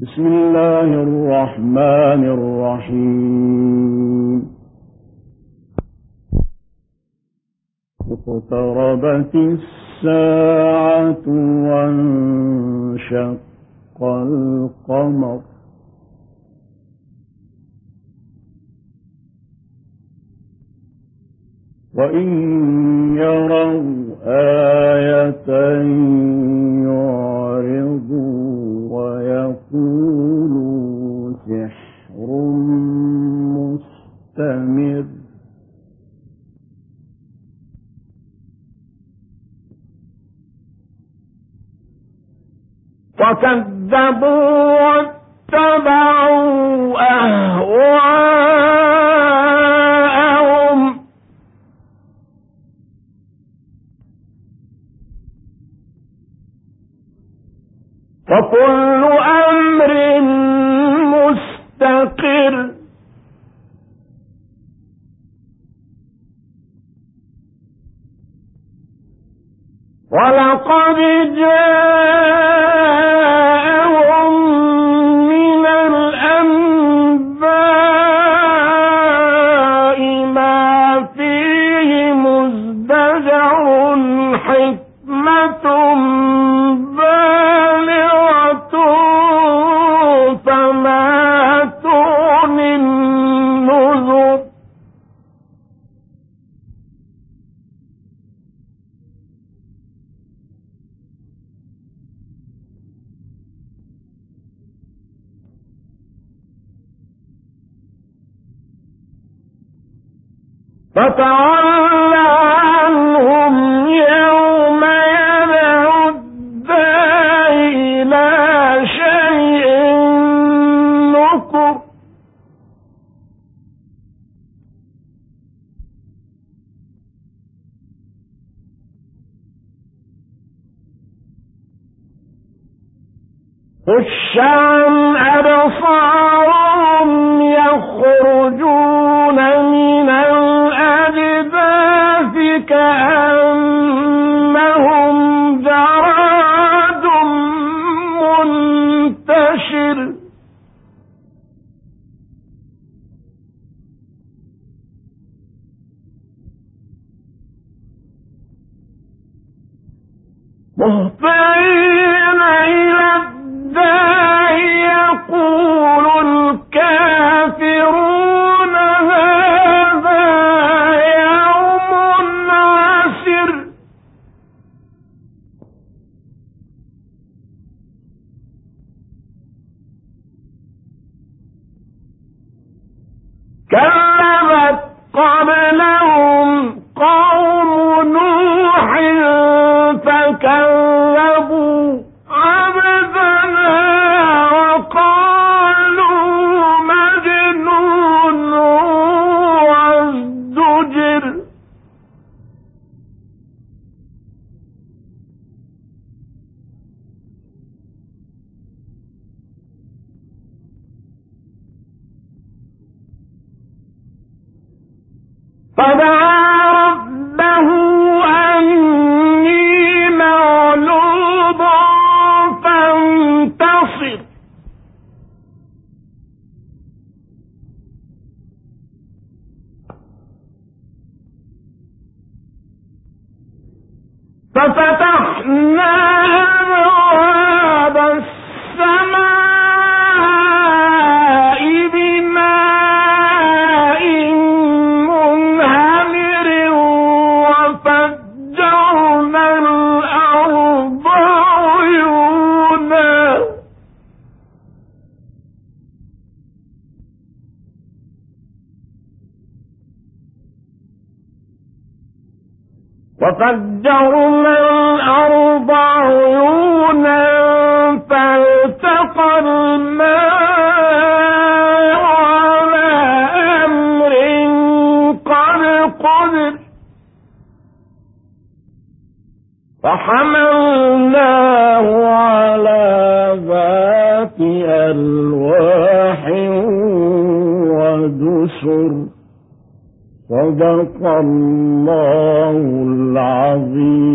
بسم الله الرحمن الرحيم. اقتربت الساعة وانشق القمر وإن يروا آية يعرضوا ويقولوا سحر مستمر وكذبوا واتبعوا أهواءهم وكل أمر مستقر ولقد جاءهم من الأنباء ما فيه مزدجر حكمة بالغة فما تغني النذر فتول عنهم يوم يدعو الداعي إلى شيء نكر خش عن أبصارهم يخرجون من الأجداث كأنهم جراد منتشر مهطعين إلى الداعي يقول الكافرون هذا يوم عسر كذبت قبلهم قوم نوح فكذبوا عبدنا وقالوا مجنون وازدجر فدعا ربه أني مغلوب فانتصر ففتحنا أبواب السماء بماء منهمر وفجرنا الأرض عيونا فالتقى الماء على أمر قد قدر فحملناه على ذات ألواح ودسر صدق الله العظيم.